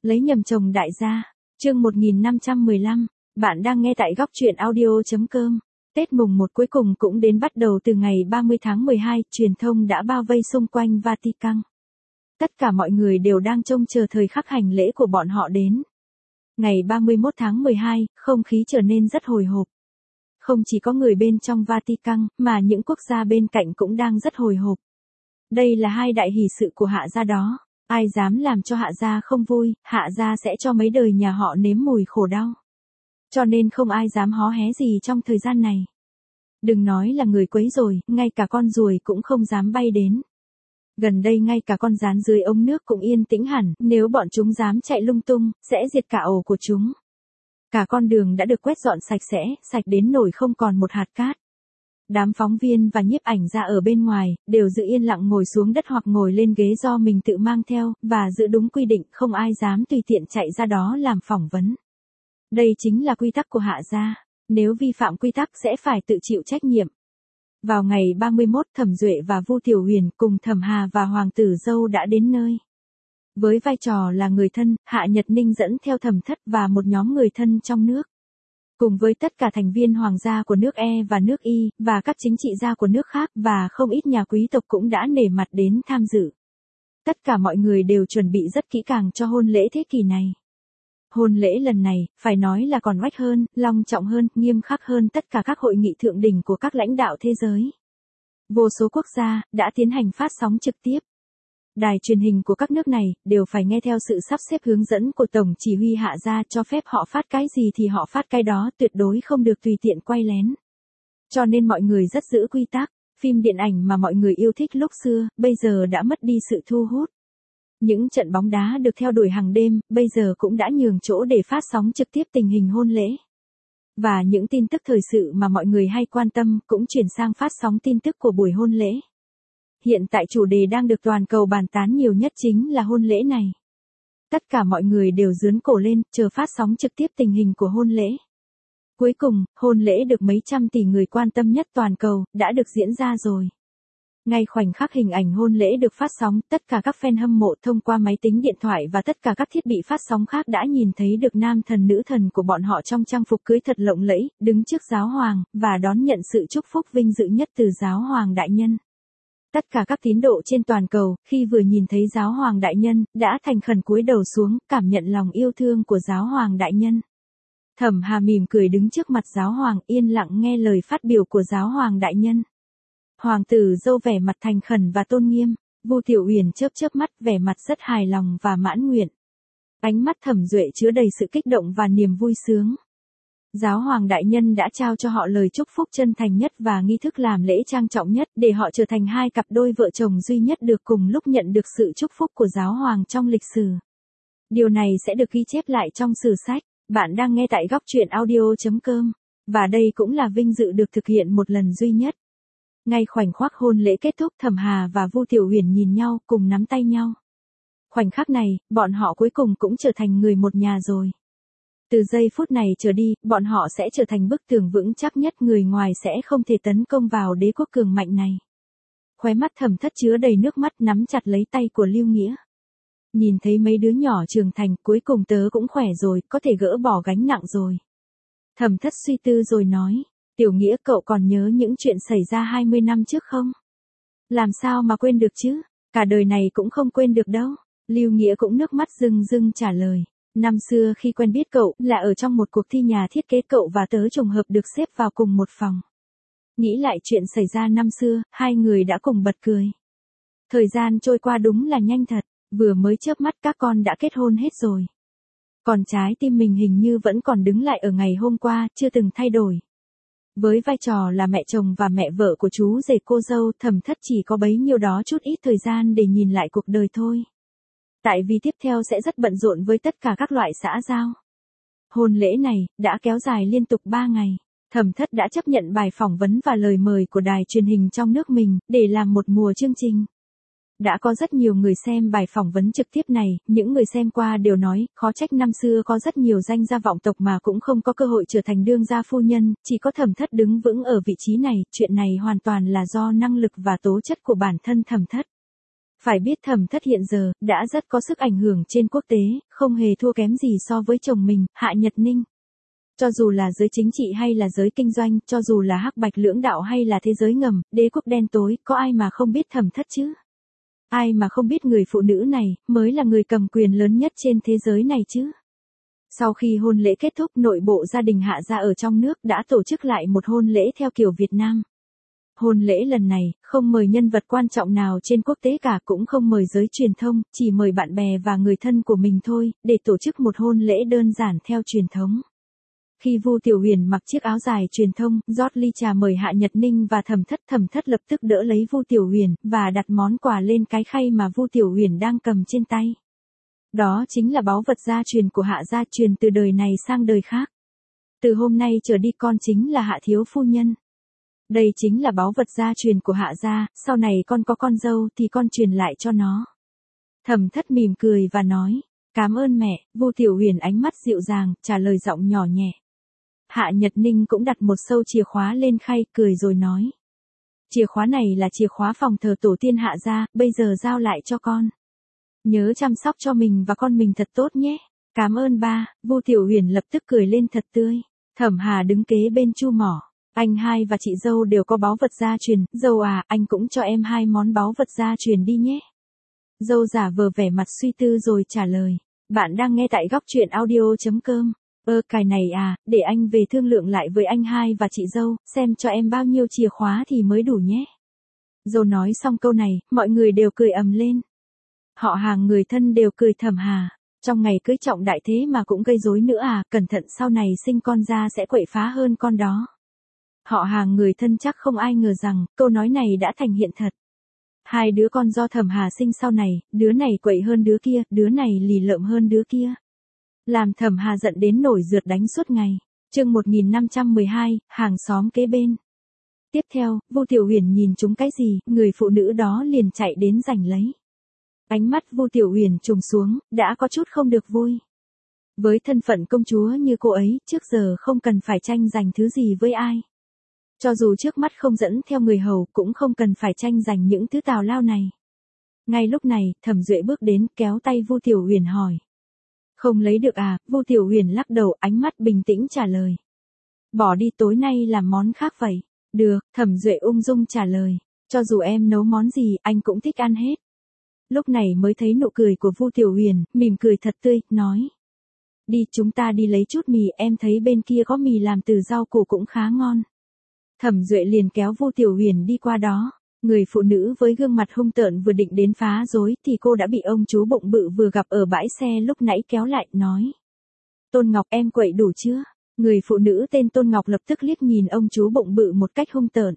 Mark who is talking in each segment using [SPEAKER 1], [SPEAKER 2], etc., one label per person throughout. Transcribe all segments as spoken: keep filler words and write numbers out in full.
[SPEAKER 1] Lấy nhầm chồng đại gia. Chương một nghìn năm trăm mười lăm. Bạn đang nghe tại góc truyện audio chấm com. Tết mùng một cuối cùng cũng đến, bắt đầu từ ngày ba mươi tháng mười hai, truyền thông đã bao vây xung quanh Vatican. Tất cả mọi người đều đang trông chờ thời khắc hành lễ của bọn họ đến. Ngày ba mươi mốt tháng mười hai, không khí trở nên rất hồi hộp. Không chỉ có người bên trong Vatican, mà những quốc gia bên cạnh cũng đang rất hồi hộp. Đây là hai đại hỷ sự của Hạ gia đó. Ai dám làm cho Hạ gia không vui, Hạ gia sẽ cho mấy đời nhà họ nếm mùi khổ đau. Cho nên không ai dám hó hé gì trong thời gian này. Đừng nói là người quấy rồi, ngay cả con ruồi cũng không dám bay đến. Gần đây ngay cả con gián dưới ống nước cũng yên tĩnh hẳn, nếu bọn chúng dám chạy lung tung, sẽ diệt cả ổ của chúng. Cả con đường đã được quét dọn sạch sẽ, sạch đến nỗi không còn một hạt cát. Đám phóng viên và nhiếp ảnh gia ở bên ngoài, đều giữ yên lặng ngồi xuống đất hoặc ngồi lên ghế do mình tự mang theo, và giữ đúng quy định, không ai dám tùy tiện chạy ra đó làm phỏng vấn. Đây chính là quy tắc của Hạ gia, nếu vi phạm quy tắc sẽ phải tự chịu trách nhiệm. Vào ngày ba mươi mốt, Thẩm Duệ và Vu Tiểu Huyền cùng Thẩm Hà và Hoàng tử Dâu đã đến nơi. Với vai trò là người thân, Hạ Nhật Ninh dẫn theo Thẩm Thất và một nhóm người thân trong nước. Cùng với tất cả thành viên hoàng gia của nước E và nước Y, và các chính trị gia của nước khác, và không ít nhà quý tộc cũng đã nể mặt đến tham dự. Tất cả mọi người đều chuẩn bị rất kỹ càng cho hôn lễ thế kỷ này. Hôn lễ lần này, phải nói là còn oách hơn, long trọng hơn, nghiêm khắc hơn tất cả các hội nghị thượng đỉnh của các lãnh đạo thế giới. Vô số quốc gia đã tiến hành phát sóng trực tiếp. Đài truyền hình của các nước này đều phải nghe theo sự sắp xếp hướng dẫn của Tổng chỉ huy Hạ gia, cho phép họ phát cái gì thì họ phát cái đó, tuyệt đối không được tùy tiện quay lén. Cho nên mọi người rất giữ quy tắc. Phim điện ảnh mà mọi người yêu thích lúc xưa, bây giờ đã mất đi sự thu hút. Những trận bóng đá được theo đuổi hàng đêm, bây giờ cũng đã nhường chỗ để phát sóng trực tiếp tình hình hôn lễ. Và những tin tức thời sự mà mọi người hay quan tâm cũng chuyển sang phát sóng tin tức của buổi hôn lễ. Hiện tại chủ đề đang được toàn cầu bàn tán nhiều nhất chính là hôn lễ này. Tất cả mọi người đều giương cổ lên, chờ phát sóng trực tiếp tình hình của hôn lễ. Cuối cùng, hôn lễ được mấy trăm tỷ người quan tâm nhất toàn cầu, đã được diễn ra rồi. Ngay khoảnh khắc hình ảnh hôn lễ được phát sóng, tất cả các fan hâm mộ thông qua máy tính điện thoại và tất cả các thiết bị phát sóng khác đã nhìn thấy được nam thần nữ thần của bọn họ trong trang phục cưới thật lộng lẫy, đứng trước giáo hoàng, và đón nhận sự chúc phúc vinh dự nhất từ giáo hoàng đại nhân. Tất cả các tín đồ trên toàn cầu, khi vừa nhìn thấy giáo hoàng đại nhân, đã thành khẩn cúi đầu xuống, cảm nhận lòng yêu thương của giáo hoàng đại nhân. Thẩm Hà mỉm cười đứng trước mặt giáo hoàng, yên lặng nghe lời phát biểu của giáo hoàng đại nhân. Hoàng tử Dâu vẻ mặt thành khẩn và tôn nghiêm, Vu Tiểu Huyền chớp chớp mắt, vẻ mặt rất hài lòng và mãn nguyện. Ánh mắt Thẩm Duệ chứa đầy sự kích động và niềm vui sướng. Giáo hoàng đại nhân đã trao cho họ lời chúc phúc chân thành nhất và nghi thức làm lễ trang trọng nhất, để họ trở thành hai cặp đôi vợ chồng duy nhất được cùng lúc nhận được sự chúc phúc của giáo hoàng trong lịch sử. Điều này sẽ được ghi chép lại trong sử sách. Bạn đang nghe tại góc truyện audio chấm com, và đây cũng là vinh dự được thực hiện một lần duy nhất. Ngay khoảnh khắc hôn lễ kết thúc, Thẩm Hà và Vu Tiểu Huyền nhìn nhau, cùng nắm tay nhau. Khoảnh khắc này, bọn họ cuối cùng cũng trở thành người một nhà rồi. Từ giây phút này trở đi, bọn họ sẽ trở thành bức tường vững chắc nhất, người ngoài sẽ không thể tấn công vào đế quốc cường mạnh này. Khóe mắt Thẩm Thất chứa đầy nước mắt, nắm chặt lấy tay của Lưu Nghĩa. Nhìn thấy mấy đứa nhỏ trưởng thành, cuối cùng tớ cũng khỏe rồi, có thể gỡ bỏ gánh nặng rồi. Thẩm Thất suy tư rồi nói, Tiểu Nghĩa, cậu còn nhớ những chuyện xảy ra hai mươi năm trước không? Làm sao mà quên được chứ, cả đời này cũng không quên được đâu. Lưu Nghĩa cũng nước mắt rưng rưng trả lời, năm xưa khi quen biết cậu, là ở trong một cuộc thi nhà thiết kế, cậu và tớ trùng hợp được xếp vào cùng một phòng. Nghĩ lại chuyện xảy ra năm xưa, hai người đã cùng bật cười. Thời gian trôi qua đúng là nhanh thật. Vừa mới chớp mắt các con đã kết hôn hết rồi. Còn trái tim mình hình như vẫn còn đứng lại ở ngày hôm qua, chưa từng thay đổi. Với vai trò là mẹ chồng và mẹ vợ của chú rể cô dâu, Thẩm Thất chỉ có bấy nhiêu đó chút ít thời gian để nhìn lại cuộc đời thôi. Tại vì tiếp theo sẽ rất bận rộn với tất cả các loại xã giao. Hôn lễ này đã kéo dài liên tục ba ngày. Thẩm Thất đã chấp nhận bài phỏng vấn và lời mời của đài truyền hình trong nước mình, để làm một mùa chương trình. Đã có rất nhiều người xem bài phỏng vấn trực tiếp này, những người xem qua đều nói, khó trách năm xưa có rất nhiều danh gia vọng tộc mà cũng không có cơ hội trở thành đương gia phu nhân, chỉ có Thẩm Thất đứng vững ở vị trí này, chuyện này hoàn toàn là do năng lực và tố chất của bản thân Thẩm Thất. Phải biết Thẩm Thất hiện giờ, đã rất có sức ảnh hưởng trên quốc tế, không hề thua kém gì so với chồng mình, Hạ Nhật Ninh. Cho dù là giới chính trị hay là giới kinh doanh, cho dù là hắc bạch lưỡng đạo hay là thế giới ngầm, đế quốc đen tối, có ai mà không biết Thẩm Thất chứ? Ai mà không biết người phụ nữ này, mới là người cầm quyền lớn nhất trên thế giới này chứ? Sau khi hôn lễ kết thúc, nội bộ gia đình Hạ gia ở trong nước đã tổ chức lại một hôn lễ theo kiểu Việt Nam. Hôn lễ lần này, không mời nhân vật quan trọng nào trên quốc tế cả, cũng không mời giới truyền thông, chỉ mời bạn bè và người thân của mình thôi, để tổ chức một hôn lễ đơn giản theo truyền thống. Khi Vu Tiểu Huyền mặc chiếc áo dài truyền thông, rót ly trà mời Hạ Nhật Ninh và Thẩm Thất, Thẩm Thất lập tức đỡ lấy Vu Tiểu Huyền, và đặt món quà lên cái khay mà Vu Tiểu Huyền đang cầm trên tay. Đó chính là báu vật gia truyền của Hạ gia, truyền từ đời này sang đời khác. Từ hôm nay trở đi con chính là Hạ thiếu phu nhân. Đây chính là báu vật gia truyền của Hạ gia, sau này con có con dâu thì con truyền lại cho nó. Thẩm Thất mỉm cười và nói, cảm ơn mẹ. Vu Tiểu Huyền ánh mắt dịu dàng, trả lời giọng nhỏ nhẹ. Hạ Nhật Ninh cũng đặt một sâu chìa khóa lên khay, cười rồi nói. Chìa khóa này là chìa khóa phòng thờ tổ tiên Hạ gia, bây giờ giao lại cho con. Nhớ chăm sóc cho mình và con mình thật tốt nhé. Cảm ơn ba. Vu Tiểu Huyền lập tức cười lên thật tươi. Thẩm Hà đứng kế bên chu mỏ. Anh hai và chị dâu đều có báu vật gia truyền, dâu à, anh cũng cho em hai món báu vật gia truyền đi nhé. Dâu giả vờ vẻ mặt suy tư rồi trả lời. Bạn đang nghe tại góc truyện audio chấm com. Ơ cài này à, để anh về thương lượng lại với anh hai và chị dâu, xem cho em bao nhiêu chìa khóa thì mới đủ nhé. Dâu nói xong câu này, mọi người đều cười ầm lên. Họ hàng người thân đều cười Thẩm Hà. Trong ngày cưới trọng đại thế mà cũng gây rối nữa à, cẩn thận sau này sinh con ra sẽ quậy phá hơn con đó. Họ hàng người thân chắc không ai ngờ rằng, câu nói này đã thành hiện thật. Hai đứa con do Thẩm Hà sinh sau này, đứa này quậy hơn đứa kia, đứa này lì lợm hơn đứa kia. Làm Thẩm Hà giận đến nổi rượt đánh suốt ngày. Chương một nghìn năm trăm mười hai, hàng xóm kế bên. Tiếp theo, Vu Tiểu Huyền nhìn chúng cái gì, người phụ nữ đó liền chạy đến giành lấy. Ánh mắt Vu Tiểu Huyền trùng xuống, đã có chút không được vui. Với thân phận công chúa như cô ấy, trước giờ không cần phải tranh giành thứ gì với ai. Cho dù trước mắt không dẫn theo người hầu, cũng không cần phải tranh giành những thứ tào lao này. Ngay lúc này, Thẩm Duệ bước đến, kéo tay Vu Tiểu Huyền hỏi. Không lấy được à? Vu Tiểu Huyền lắc đầu, ánh mắt bình tĩnh trả lời. Bỏ đi, tối nay làm món khác vậy. Được, Thẩm Duệ ung dung trả lời. Cho dù em nấu món gì, anh cũng thích ăn hết. Lúc này mới thấy nụ cười của Vu Tiểu Huyền, mỉm cười thật tươi, nói. Đi, chúng ta đi lấy chút mì, em thấy bên kia có mì làm từ rau củ cũng khá ngon. Thẩm Duệ liền kéo Vu Tiểu Huyền đi qua đó. Người phụ nữ với gương mặt hung tợn vừa định đến phá rối thì cô đã bị ông chú bụng bự vừa gặp ở bãi xe lúc nãy kéo lại, nói. Tôn Ngọc, em quậy đủ chưa? Người phụ nữ tên Tôn Ngọc lập tức liếc nhìn ông chú bụng bự một cách hung tợn.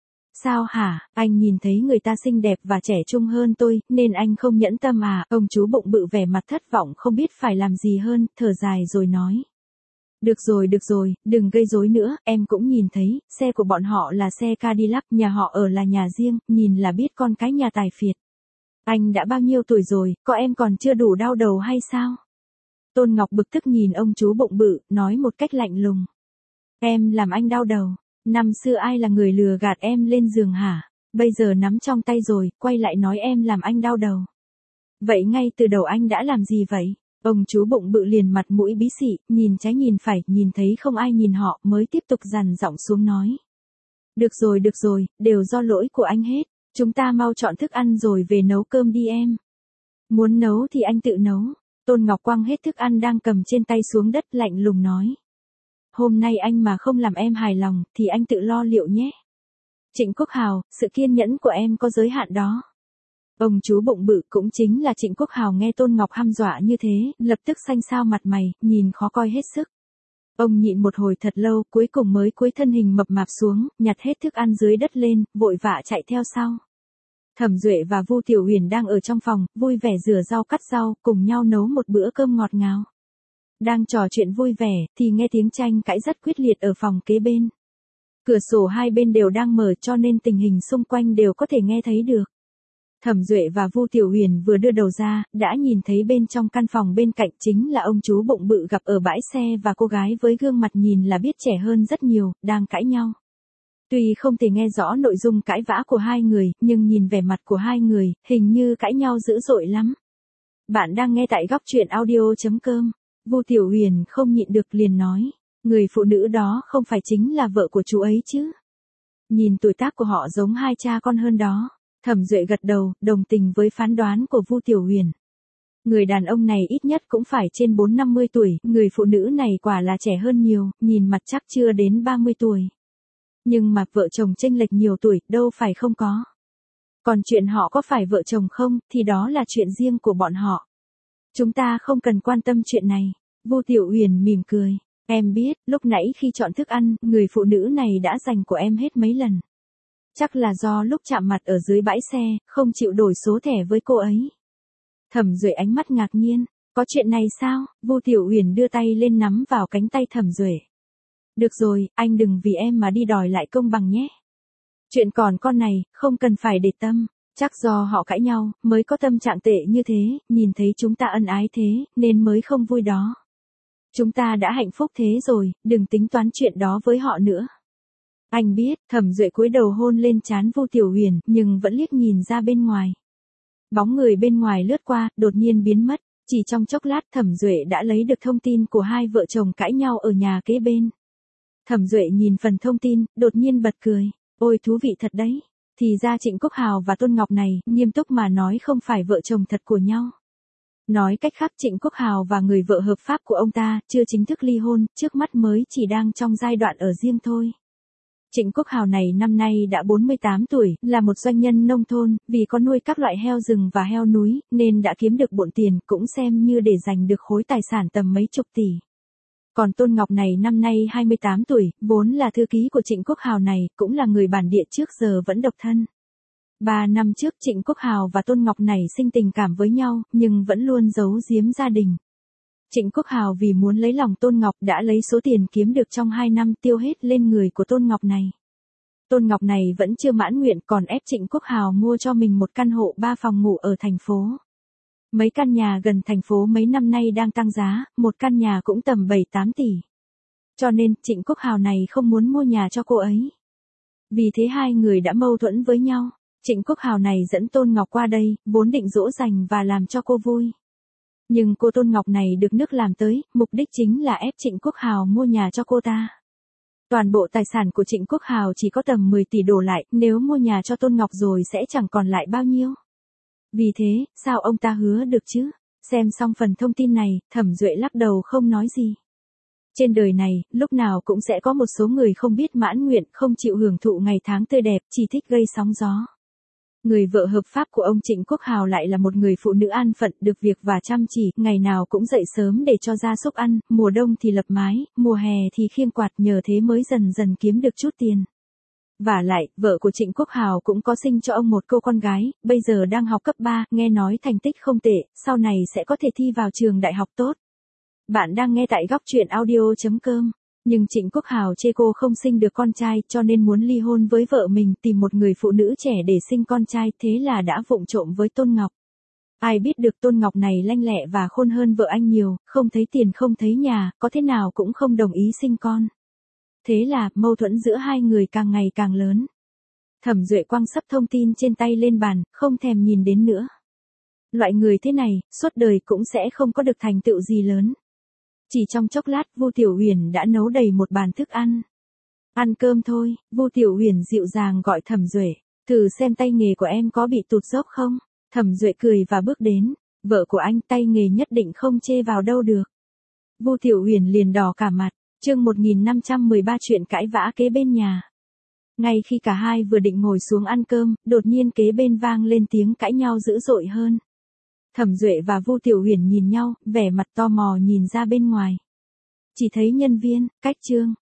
[SPEAKER 1] Sao hả, anh nhìn thấy người ta xinh đẹp và trẻ trung hơn tôi, nên anh không nhẫn tâm à? Ông chú bụng bự vẻ mặt thất vọng không biết phải làm gì hơn, thở dài rồi nói. Được rồi, được rồi, đừng gây rối nữa, em cũng nhìn thấy, xe của bọn họ là xe Cadillac, nhà họ ở là nhà riêng, nhìn là biết con cái nhà tài phiệt. Anh đã bao nhiêu tuổi rồi, có em còn chưa đủ đau đầu hay sao? Tôn Ngọc bực tức nhìn ông chú bụng bự, nói một cách lạnh lùng. Em làm anh đau đầu, năm xưa ai là người lừa gạt em lên giường hả? Bây giờ nắm trong tay rồi, quay lại nói em làm anh đau đầu. Vậy ngay từ đầu anh đã làm gì vậy? Ông chú bụng bự liền mặt mũi bí xị, nhìn trái nhìn phải, nhìn thấy không ai nhìn họ, mới tiếp tục dằn giọng xuống nói. Được rồi, được rồi, đều do lỗi của anh hết, chúng ta mau chọn thức ăn rồi về nấu cơm đi em. Muốn nấu thì anh tự nấu. Tôn Ngọc quăng hết thức ăn đang cầm trên tay xuống đất, lạnh lùng nói. Hôm nay anh mà không làm em hài lòng, thì anh tự lo liệu nhé. Trịnh Quốc Hào, sự kiên nhẫn của em có giới hạn đó. Ông chú bụng bự cũng chính là Trịnh Quốc Hào nghe Tôn Ngọc hăm dọa như thế, lập tức xanh xao mặt mày, nhìn khó coi hết sức. Ông nhịn một hồi thật lâu, cuối cùng mới cúi thân hình mập mạp xuống, nhặt hết thức ăn dưới đất lên, vội vã chạy theo sau. Thẩm Duệ và Vu Tiểu Huyền đang ở trong phòng, vui vẻ rửa rau cắt rau, cùng nhau nấu một bữa cơm ngọt ngào. Đang trò chuyện vui vẻ, thì nghe tiếng tranh cãi rất quyết liệt ở phòng kế bên. Cửa sổ hai bên đều đang mở cho nên tình hình xung quanh đều có thể nghe thấy được. Thẩm Duệ và Vu Tiểu Huyền vừa đưa đầu ra, đã nhìn thấy bên trong căn phòng bên cạnh chính là ông chú bụng bự gặp ở bãi xe và cô gái với gương mặt nhìn là biết trẻ hơn rất nhiều, đang cãi nhau. Tuy không thể nghe rõ nội dung cãi vã của hai người, nhưng nhìn vẻ mặt của hai người, hình như cãi nhau dữ dội lắm. Bạn đang nghe tại góc truyện audio chấm com. Vu Tiểu Huyền không nhịn được liền nói, người phụ nữ đó không phải chính là vợ của chú ấy chứ? Nhìn tuổi tác của họ giống hai cha con hơn đó. Thẩm Duệ gật đầu, đồng tình với phán đoán của Vu Tiểu Huyền. Người đàn ông này ít nhất cũng phải trên bốn năm mươi tuổi, người phụ nữ này quả là trẻ hơn nhiều, nhìn mặt chắc chưa đến ba mươi tuổi. Nhưng mà vợ chồng chênh lệch nhiều tuổi, đâu phải không có. Còn chuyện họ có phải vợ chồng không, thì đó là chuyện riêng của bọn họ. Chúng ta không cần quan tâm chuyện này. Vu Tiểu Huyền mỉm cười. Em biết, lúc nãy khi chọn thức ăn, người phụ nữ này đã giành của em hết mấy lần. Chắc là do lúc chạm mặt ở dưới bãi xe, không chịu đổi số thẻ với cô ấy. Thẩm Duệ ánh mắt ngạc nhiên. Có chuyện này sao? Vu Tiểu Huyền đưa tay lên nắm vào cánh tay Thẩm Duệ. Được rồi, anh đừng vì em mà đi đòi lại công bằng nhé. Chuyện còn con này, không cần phải để tâm. Chắc do họ cãi nhau, mới có tâm trạng tệ như thế, nhìn thấy chúng ta ân ái thế, nên mới không vui đó. Chúng ta đã hạnh phúc thế rồi, đừng tính toán chuyện đó với họ nữa. Anh biết, Thẩm Duệ cúi đầu hôn lên trán Vu Tiểu Huyền, nhưng vẫn liếc nhìn ra bên ngoài. Bóng người bên ngoài lướt qua, đột nhiên biến mất. Chỉ trong chốc lát Thẩm Duệ đã lấy được thông tin của hai vợ chồng cãi nhau ở nhà kế bên. Thẩm Duệ nhìn phần thông tin, đột nhiên bật cười. Ôi thú vị thật đấy. Thì ra Trịnh Quốc Hào và Tôn Ngọc này, nghiêm túc mà nói không phải vợ chồng thật của nhau. Nói cách khác Trịnh Quốc Hào và người vợ hợp pháp của ông ta, chưa chính thức ly hôn, trước mắt mới chỉ đang trong giai đoạn ở riêng thôi. Trịnh Quốc Hào này năm nay đã bốn mươi tám tuổi, là một doanh nhân nông thôn, vì có nuôi các loại heo rừng và heo núi, nên đã kiếm được bộn tiền, cũng xem như để giành được khối tài sản tầm mấy chục tỷ. Còn Tôn Ngọc này năm nay hai mươi tám tuổi, vốn là thư ký của Trịnh Quốc Hào này, cũng là người bản địa trước giờ vẫn độc thân. Ba năm trước Trịnh Quốc Hào và Tôn Ngọc này sinh tình cảm với nhau, nhưng vẫn luôn giấu giếm gia đình. Trịnh Quốc Hào vì muốn lấy lòng Tôn Ngọc đã lấy số tiền kiếm được trong hai năm tiêu hết lên người của Tôn Ngọc này. Tôn Ngọc này vẫn chưa mãn nguyện còn ép Trịnh Quốc Hào mua cho mình một căn hộ ba phòng ngủ ở thành phố. Mấy căn nhà gần thành phố mấy năm nay đang tăng giá, một căn nhà cũng tầm bảy tám tỷ. Cho nên Trịnh Quốc Hào này không muốn mua nhà cho cô ấy. Vì thế hai người đã mâu thuẫn với nhau. Trịnh Quốc Hào này dẫn Tôn Ngọc qua đây, vốn định dỗ dành và làm cho cô vui. Nhưng cô Tôn Ngọc này được nước làm tới, mục đích chính là ép Trịnh Quốc Hào mua nhà cho cô ta. Toàn bộ tài sản của Trịnh Quốc Hào chỉ có tầm mười tỷ đổ lại, nếu mua nhà cho Tôn Ngọc rồi sẽ chẳng còn lại bao nhiêu. Vì thế, sao ông ta hứa được chứ? Xem xong phần thông tin này, Thẩm Duệ lắc đầu không nói gì. Trên đời này, lúc nào cũng sẽ có một số người không biết mãn nguyện, không chịu hưởng thụ ngày tháng tươi đẹp, chỉ thích gây sóng gió. Người vợ hợp pháp của ông Trịnh Quốc Hào lại là một người phụ nữ an phận, được việc và chăm chỉ, ngày nào cũng dậy sớm để cho gia súc ăn, mùa đông thì lập mái, mùa hè thì khiêng quạt, nhờ thế mới dần dần kiếm được chút tiền. Vả lại, vợ của Trịnh Quốc Hào cũng có sinh cho ông một cô con gái, bây giờ đang học cấp ba, nghe nói thành tích không tệ, sau này sẽ có thể thi vào trường đại học tốt. Bạn đang nghe tại góc truyện audio chấm com. Nhưng Trịnh Quốc Hào chê cô không sinh được con trai cho nên muốn ly hôn với vợ mình, tìm một người phụ nữ trẻ để sinh con trai, thế là đã vụng trộm với Tôn Ngọc. Ai biết được Tôn Ngọc này lanh lẹ và khôn hơn vợ anh nhiều, không thấy tiền không thấy nhà, có thế nào cũng không đồng ý sinh con. Thế là, mâu thuẫn giữa hai người càng ngày càng lớn. Thẩm Duệ quăng sấp thông tin trên tay lên bàn, không thèm nhìn đến nữa. Loại người thế này, suốt đời cũng sẽ không có được thành tựu gì lớn. Chỉ trong chốc lát, Vu Tiểu Huyền đã nấu đầy một bàn thức ăn. Ăn cơm thôi, Vu Tiểu Huyền dịu dàng gọi Thẩm Duệ, thử xem tay nghề của em có bị tụt dốc không? Thẩm Duệ cười và bước đến, vợ của anh tay nghề nhất định không chê vào đâu được. Vu Tiểu Huyền liền đỏ cả mặt. Chương một nghìn năm trăm mười ba chuyện cãi vã kế bên nhà. Ngay khi cả hai vừa định ngồi xuống ăn cơm, đột nhiên kế bên vang lên tiếng cãi nhau dữ dội hơn. Thẩm Duệ và Vu Tiểu Huyền nhìn nhau, vẻ mặt tò mò nhìn ra bên ngoài. Chỉ thấy nhân viên, cách trương,